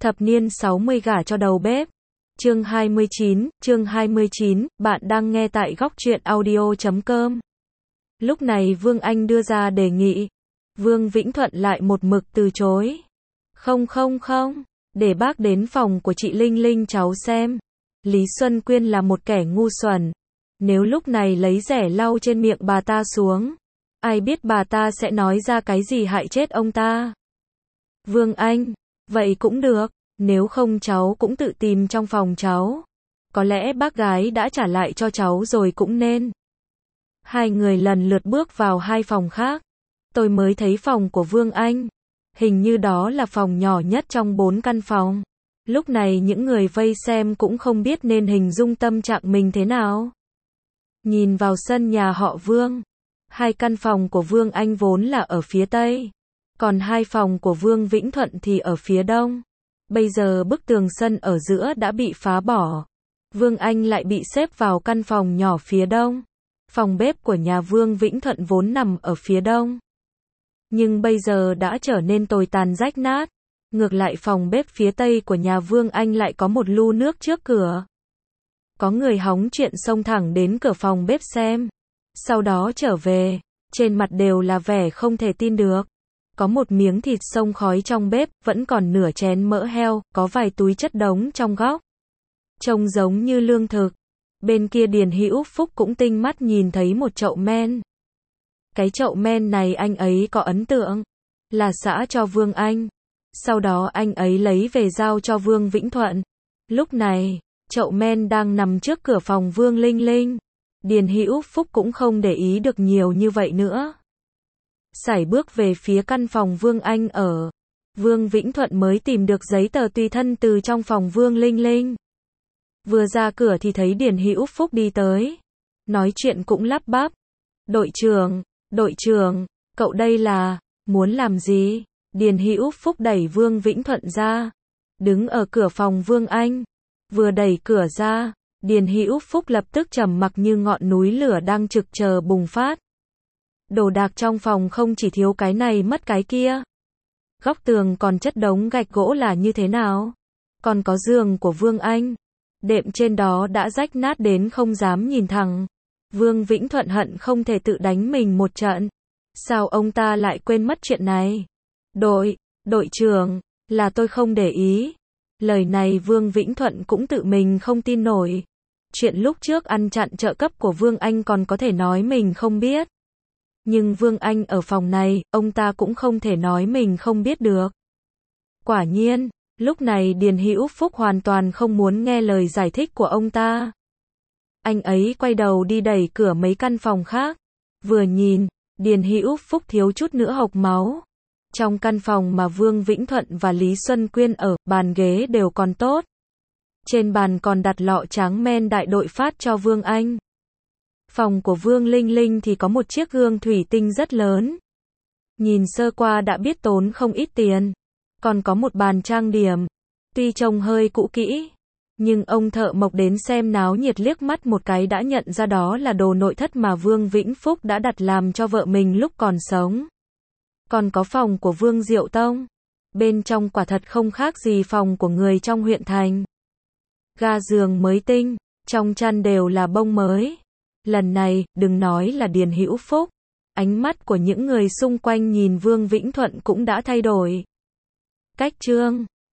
Thập niên 60 gả cho đầu bếp. Chương 29, bạn đang nghe tại góc truyện audio.com. Lúc này Vương Anh đưa ra đề nghị. Vương Vĩnh Thuận lại một mực từ chối. Không, để bác đến phòng của chị Linh Linh cháu xem. Lý Xuân Quyên là một kẻ ngu xuẩn. Nếu lúc này lấy rẻ lau trên miệng bà ta xuống, ai biết bà ta sẽ nói ra cái gì hại chết ông ta. Vương Anh, vậy cũng được, nếu không cháu cũng tự tìm trong phòng cháu. Có lẽ bác gái đã trả lại cho cháu rồi cũng nên. Hai người lần lượt bước vào hai phòng khác. Tôi mới thấy phòng của Vương Anh. Hình như đó là phòng nhỏ nhất trong 4 căn phòng. Lúc này những người vây xem cũng không biết nên hình dung tâm trạng mình thế nào. Nhìn vào sân nhà họ Vương. Hai căn phòng của Vương Anh vốn là ở phía Tây. Còn hai phòng của Vương Vĩnh Thuận thì ở phía Đông. Bây giờ bức tường sân ở giữa đã bị phá bỏ. Vương Anh lại bị xếp vào căn phòng nhỏ phía Đông. Phòng bếp của nhà Vương Vĩnh Thuận vốn nằm ở phía Đông, nhưng bây giờ đã trở nên tồi tàn rách nát. Ngược lại phòng bếp phía Tây của nhà Vương Anh lại có một lu nước trước cửa. Có người hóng chuyện xông thẳng đến cửa phòng bếp xem. Sau đó trở về, trên mặt đều là vẻ không thể tin được. Có một miếng thịt xông khói trong bếp, vẫn còn nửa chén mỡ heo, có vài túi chất đống trong góc. Trông giống như lương thực. Bên kia Điền Hữu Phúc cũng tinh mắt nhìn thấy một chậu men. Cái chậu men này anh ấy có ấn tượng, là xã cho Vương Anh. Sau đó anh ấy lấy về giao cho Vương Vĩnh Thuận. Lúc này, chậu men đang nằm trước cửa phòng Vương Linh Linh. Điền Hữu Phúc cũng không để ý được nhiều như vậy nữa. Sải bước về phía căn phòng Vương Anh ở. Vương Vĩnh Thuận mới tìm được giấy tờ tùy thân từ trong phòng Vương Linh Linh. Vừa ra cửa thì thấy Điền Hữu Phúc đi tới. Nói chuyện cũng lắp bắp. Đội trưởng, cậu đây là, muốn làm gì? Điền Hữu Phúc đẩy Vương Vĩnh Thuận ra. Đứng ở cửa phòng Vương Anh. Vừa đẩy cửa ra, Điền Hữu Phúc lập tức trầm mặc như ngọn núi lửa đang trực chờ bùng phát. Đồ đạc trong phòng không chỉ thiếu cái này mất cái kia. Góc tường còn chất đống gạch gỗ là như thế nào? Còn có giường của Vương Anh. Đệm trên đó đã rách nát đến không dám nhìn thẳng. Vương Vĩnh Thuận hận không thể tự đánh mình một trận. Sao ông ta lại quên mất chuyện này? Đội trưởng, là tôi không để ý. Lời này Vương Vĩnh Thuận cũng tự mình không tin nổi. Chuyện lúc trước ăn chặn trợ cấp của Vương Anh còn có thể nói mình không biết. Nhưng Vương Anh ở phòng này, ông ta cũng không thể nói mình không biết được. Quả nhiên, lúc này Điền Hữu Phúc hoàn toàn không muốn nghe lời giải thích của ông ta. Anh ấy quay đầu đi đẩy cửa mấy căn phòng khác. Vừa nhìn, Điền Hữu Phúc thiếu chút nữa hộc máu. Trong căn phòng mà Vương Vĩnh Thuận và Lý Xuân Quyên ở, bàn ghế đều còn tốt. Trên bàn còn đặt lọ tráng men đại đội phát cho Vương Anh. Phòng của Vương Linh Linh thì có một chiếc gương thủy tinh rất lớn. Nhìn sơ qua đã biết tốn không ít tiền. Còn có một bàn trang điểm. Tuy trông hơi cũ kỹ, nhưng ông thợ mộc đến xem náo nhiệt liếc mắt một cái đã nhận ra đó là đồ nội thất mà Vương Vĩnh Phúc đã đặt làm cho vợ mình lúc còn sống. Còn có phòng của Vương Diệu Tông. Bên trong quả thật không khác gì phòng của người trong huyện thành. Ga giường mới tinh, trong chăn đều là bông mới. Lần này, đừng nói là Điền Hữu Phúc. Ánh mắt của những người xung quanh nhìn Vương Vĩnh Thuận cũng đã thay đổi. Cách trương.